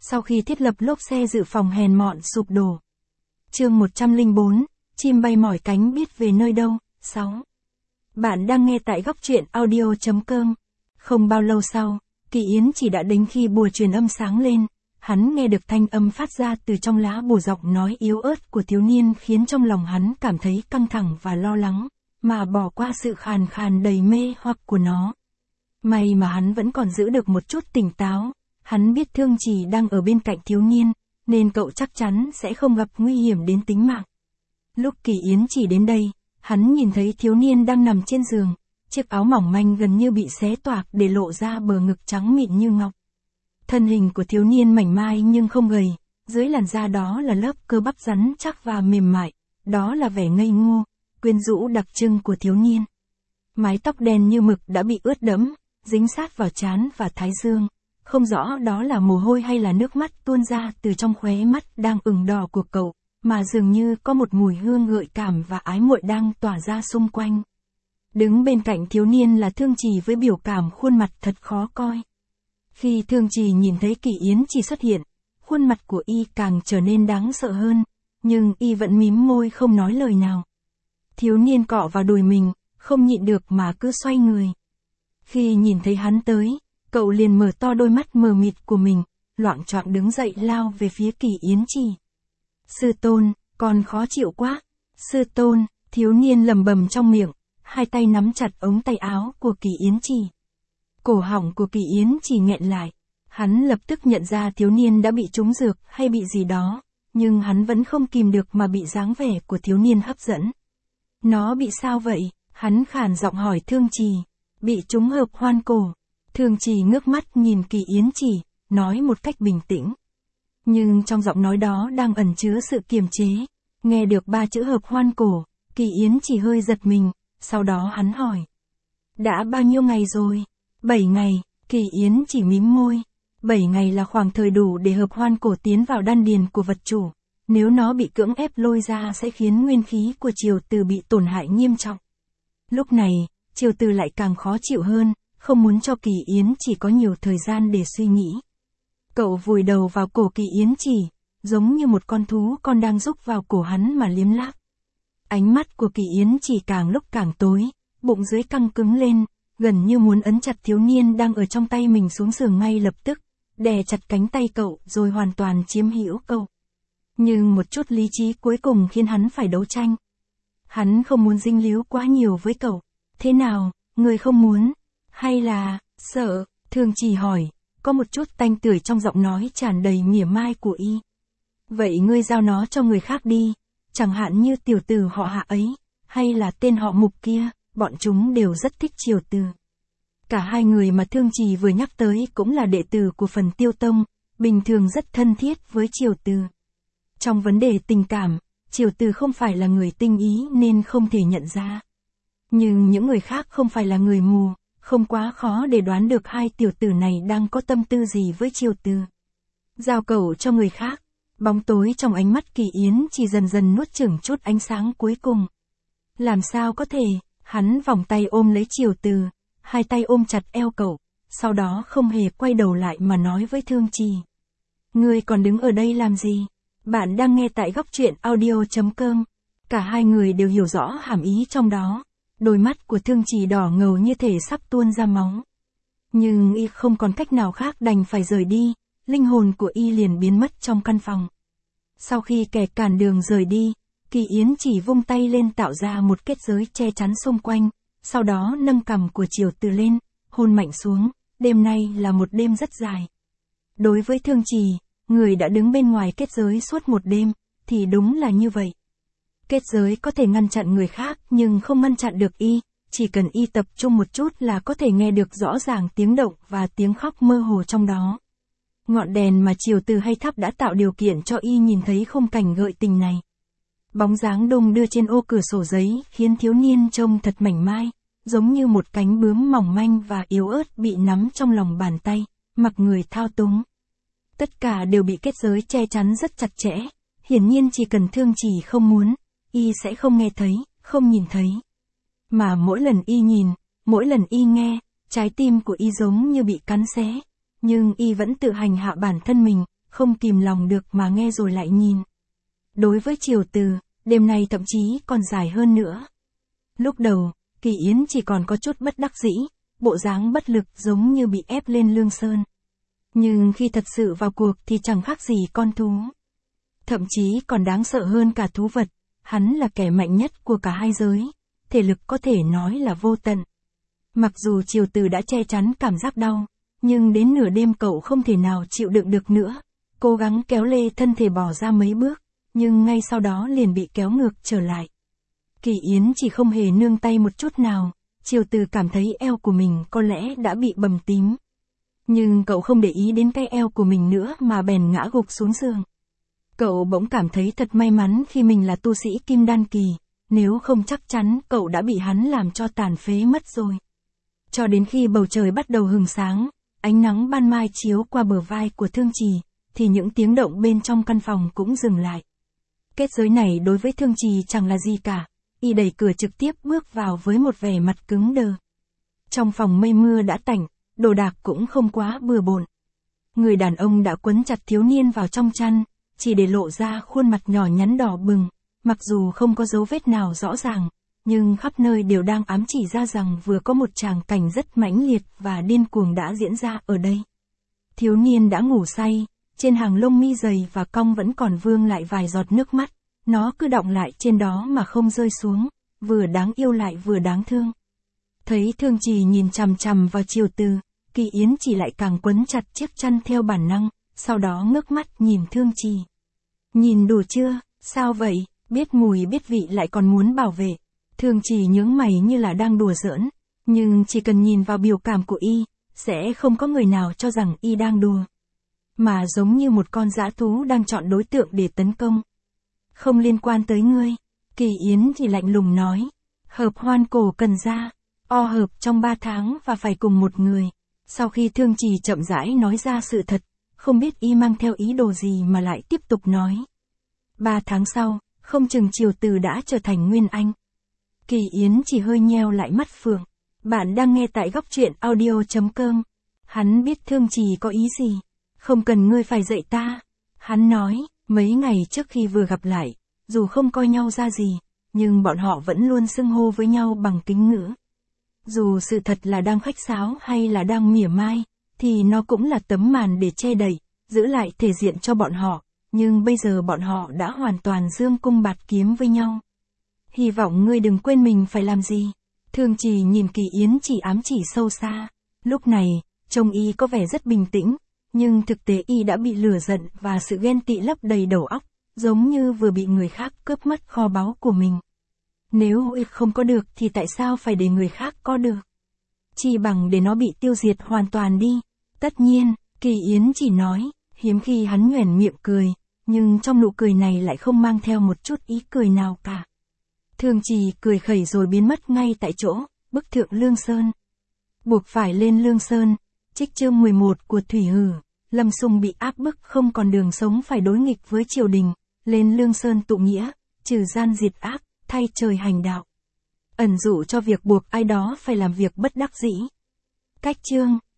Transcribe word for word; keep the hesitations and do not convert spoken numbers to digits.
sau khi thiết lập lốp xe dự phòng hèn mọn sụp đổ. Chương một trăm lẻ bốn, chim bay mỏi cánh biết về nơi đâu. sáu. Bạn đang nghe tại góc truyện audio chấm com. Không bao lâu sau, Kỳ Yến chỉ đã đến khi bùa truyền âm sáng lên, hắn nghe được thanh âm phát ra từ trong lá bùa, giọng nói yếu ớt của thiếu niên khiến trong lòng hắn cảm thấy căng thẳng và lo lắng, mà bỏ qua sự khàn khàn đầy mê hoặc của nó. May mà hắn vẫn còn giữ được một chút tỉnh táo, hắn biết Thương Trì đang ở bên cạnh thiếu niên, nên cậu chắc chắn sẽ không gặp nguy hiểm đến tính mạng. Lúc Kỳ Yến chỉ đến đây, hắn nhìn thấy thiếu niên đang nằm trên giường, chiếc áo mỏng manh gần như bị xé toạc để lộ ra bờ ngực trắng mịn như ngọc. Thân hình của thiếu niên mảnh mai nhưng không gầy, dưới làn da đó là lớp cơ bắp rắn chắc và mềm mại, đó là vẻ ngây ngô, quyến rũ đặc trưng của thiếu niên. Mái tóc đen như mực đã bị ướt đẫm, dính sát vào trán và thái dương, không rõ đó là mồ hôi hay là nước mắt tuôn ra từ trong khóe mắt đang ửng đỏ của cậu, mà dường như có một mùi hương gợi cảm và ái muội đang tỏa ra xung quanh. Đứng bên cạnh thiếu niên là Thương Trì với biểu cảm khuôn mặt thật khó coi. Khi Thương Trì nhìn thấy Kỳ Yến chỉ xuất hiện, khuôn mặt của y càng trở nên đáng sợ hơn, nhưng y vẫn mím môi không nói lời nào. Thiếu niên cọ vào đùi mình, không nhịn được mà cứ xoay người. Khi nhìn thấy hắn tới, cậu liền mở to đôi mắt mờ mịt của mình, loạng choạng đứng dậy lao về phía Kỳ Yến chỉ. Sư tôn, con khó chịu quá. Sư tôn, thiếu niên lầm bầm trong miệng, hai tay nắm chặt ống tay áo của Kỳ Yến chỉ. Cổ họng của Kỳ Yến chỉ nghẹn lại, hắn lập tức nhận ra thiếu niên đã bị trúng dược hay bị gì đó, nhưng hắn vẫn không kìm được mà bị dáng vẻ của thiếu niên hấp dẫn. Nó bị sao vậy? Hắn khàn giọng hỏi Thương Trì. Bị trúng hợp hoan cổ. Thương Trì ngước mắt nhìn Kỳ Yến chỉ, nói một cách bình tĩnh. Nhưng trong giọng nói đó đang ẩn chứa sự kiềm chế. Nghe được ba chữ hợp hoan cổ, Kỳ Yến chỉ hơi giật mình, sau đó hắn hỏi. Đã bao nhiêu ngày rồi? Bảy ngày, Kỳ Yến chỉ mím môi. Bảy ngày là khoảng thời đủ để hợp hoan cổ tiến vào đan điền của vật chủ. Nếu nó bị cưỡng ép lôi ra sẽ khiến nguyên khí của Triều Từ bị tổn hại nghiêm trọng. Lúc này, Triều Từ lại càng khó chịu hơn, không muốn cho Kỳ Yến chỉ có nhiều thời gian để suy nghĩ. Cậu vùi đầu vào cổ Kỳ Yến chỉ, giống như một con thú con đang rúc vào cổ hắn mà liếm láp. Ánh mắt của Kỳ Yến chỉ càng lúc càng tối, bụng dưới căng cứng lên, gần như muốn ấn chặt thiếu niên đang ở trong tay mình xuống giường ngay lập tức, đè chặt cánh tay cậu rồi hoàn toàn chiếm hữu cậu. Nhưng một chút lý trí cuối cùng khiến hắn phải đấu tranh. Hắn không muốn dính líu quá nhiều với cậu. Thế nào, người không muốn? Hay là, sợ? Thương Trì hỏi, có một chút tanh tưởi trong giọng nói tràn đầy mỉa mai của y. Vậy ngươi giao nó cho người khác đi, chẳng hạn như tiểu tử họ Hạ ấy, hay là tên họ Mục kia, bọn chúng đều rất thích Triều Từ. Cả hai người mà Thương Trì vừa nhắc tới cũng là đệ tử của phần Tiêu Tông, bình thường rất thân thiết với Triều Từ. Trong vấn đề tình cảm, Triều Từ không phải là người tinh ý nên không thể nhận ra. Nhưng những người khác không phải là người mù, không quá khó để đoán được hai tiểu tử này đang có tâm tư gì với Triều Từ. Giao cậu cho người khác, bóng tối trong ánh mắt Kỳ Yến chỉ dần dần nuốt chửng chút ánh sáng cuối cùng. Làm sao có thể, hắn vòng tay ôm lấy Triều Từ, hai tay ôm chặt eo cậu, sau đó không hề quay đầu lại mà nói với Thương Trì. Ngươi còn đứng ở đây làm gì? Bạn đang nghe tại góc truyện audio chấm com. Cả hai người đều hiểu rõ hàm ý trong đó. Đôi mắt của Thương Trì đỏ ngầu như thể sắp tuôn ra máu. Nhưng y không còn cách nào khác đành phải rời đi, linh hồn của y liền biến mất trong căn phòng. Sau khi kẻ cản đường rời đi, Kỳ Yến chỉ vung tay lên tạo ra một kết giới che chắn xung quanh, sau đó nâng cằm của Triều Từ lên, hôn mạnh xuống, đêm nay là một đêm rất dài. Đối với Thương Trì, người đã đứng bên ngoài kết giới suốt một đêm, thì đúng là như vậy. Kết giới có thể ngăn chặn người khác nhưng không ngăn chặn được y, chỉ cần y tập trung một chút là có thể nghe được rõ ràng tiếng động và tiếng khóc mơ hồ trong đó. Ngọn đèn mà Triều Từ hay thắp đã tạo điều kiện cho y nhìn thấy khung cảnh gợi tình này. Bóng dáng đung đưa trên ô cửa sổ giấy khiến thiếu niên trông thật mảnh mai, giống như một cánh bướm mỏng manh và yếu ớt bị nắm trong lòng bàn tay, mặc người thao túng. Tất cả đều bị kết giới che chắn rất chặt chẽ, hiển nhiên chỉ cần Thương Trì không muốn, y sẽ không nghe thấy, không nhìn thấy. Mà mỗi lần y nhìn, mỗi lần y nghe, trái tim của y giống như bị cắn xé, nhưng y vẫn tự hành hạ bản thân mình, không kìm lòng được mà nghe rồi lại nhìn. Đối với Triều Từ, đêm nay thậm chí còn dài hơn nữa. Lúc đầu, Kỳ Yến chỉ còn có chút bất đắc dĩ, bộ dáng bất lực giống như bị ép lên lương sơn. Nhưng khi thật sự vào cuộc thì chẳng khác gì con thú. Thậm chí còn đáng sợ hơn cả thú vật, hắn là kẻ mạnh nhất của cả hai giới, thể lực có thể nói là vô tận. Mặc dù Triều Từ đã che chắn cảm giác đau, nhưng đến nửa đêm cậu không thể nào chịu đựng được nữa, cố gắng kéo lê thân thể bỏ ra mấy bước, nhưng ngay sau đó liền bị kéo ngược trở lại. Kỳ Yến chỉ không hề nương tay một chút nào, Triều Từ cảm thấy eo của mình có lẽ đã bị bầm tím. Nhưng cậu không để ý đến cái eo của mình nữa mà bèn ngã gục xuống giường. Cậu bỗng cảm thấy thật may mắn khi mình là tu sĩ kim đan kỳ, nếu không chắc chắn cậu đã bị hắn làm cho tàn phế mất rồi. Cho đến khi bầu trời bắt đầu hừng sáng, ánh nắng ban mai chiếu qua bờ vai của Thương Trì, thì những tiếng động bên trong căn phòng cũng dừng lại. Kết giới này đối với Thương Trì chẳng là gì cả, y đẩy cửa trực tiếp bước vào với một vẻ mặt cứng đờ. Trong phòng mây mưa đã tạnh, đồ đạc cũng không quá bừa bộn. Người đàn ông đã quấn chặt thiếu niên vào trong chăn, chỉ để lộ ra khuôn mặt nhỏ nhắn đỏ bừng, mặc dù không có dấu vết nào rõ ràng, nhưng khắp nơi đều đang ám chỉ ra rằng vừa có một tràng cảnh rất mãnh liệt và điên cuồng đã diễn ra ở đây. Thiếu niên đã ngủ say, trên hàng lông mi dày và cong vẫn còn vương lại vài giọt nước mắt, nó cứ đọng lại trên đó mà không rơi xuống, vừa đáng yêu lại vừa đáng thương. Thấy Thương Trì nhìn chằm chằm vào Triều Từ, Kỳ Yến chỉ lại càng quấn chặt chiếc chăn theo bản năng, sau đó ngước mắt nhìn Thương Trì. Nhìn đủ chưa, sao vậy, biết mùi biết vị lại còn muốn bảo vệ. Thương Trì nhướng mày như là đang đùa giỡn, nhưng chỉ cần nhìn vào biểu cảm của y, sẽ không có người nào cho rằng y đang đùa. Mà giống như một con dã thú đang chọn đối tượng để tấn công. Không liên quan tới ngươi, Kỳ Yến chỉ lạnh lùng nói. Hợp hoan cổ cần ra, o hợp trong ba tháng và phải cùng một người. Sau khi Thương Trì chậm rãi nói ra sự thật, không biết y mang theo ý đồ gì mà lại tiếp tục nói. Ba tháng sau, không chừng Triều Từ đã trở thành Nguyên Anh. Kỳ Yến chỉ hơi nheo lại mắt phượng. Bạn đang nghe tại góc truyện audio chấm com. Hắn biết Thương Trì có ý gì. Không cần ngươi phải dạy ta. Hắn nói, mấy ngày trước khi vừa gặp lại, dù không coi nhau ra gì, nhưng bọn họ vẫn luôn xưng hô với nhau bằng kính ngữ. Dù sự thật là đang khách sáo hay là đang mỉa mai, thì nó cũng là tấm màn để che đậy, giữ lại thể diện cho bọn họ, nhưng bây giờ bọn họ đã hoàn toàn dương cung bạt kiếm với nhau. Hy vọng ngươi đừng quên mình phải làm gì. Thương Trì nhìn Kỳ Yến chỉ ám chỉ sâu xa. Lúc này, trông y có vẻ rất bình tĩnh, nhưng thực tế y đã bị lửa giận và sự ghen tị lấp đầy đầu óc, giống như vừa bị người khác cướp mất kho báu của mình. Nếu y không có được thì tại sao phải để người khác có được? Chỉ bằng để nó bị tiêu diệt hoàn toàn đi. Tất nhiên, Kỳ Yến chỉ nói, hiếm khi hắn nhoẻn miệng cười, nhưng trong nụ cười này lại không mang theo một chút ý cười nào cả. Thương Trì cười khẩy rồi biến mất ngay tại chỗ, bức thượng Lương Sơn. Buộc phải lên Lương Sơn, trích chương mười một của Thủy Hử, Lâm Sung bị áp bức không còn đường sống phải đối nghịch với triều đình, lên Lương Sơn tụ nghĩa, trừ gian diệt ác, thay trời hành đạo. Ẩn dụ cho việc buộc ai đó phải làm việc bất đắc dĩ. Cách chương,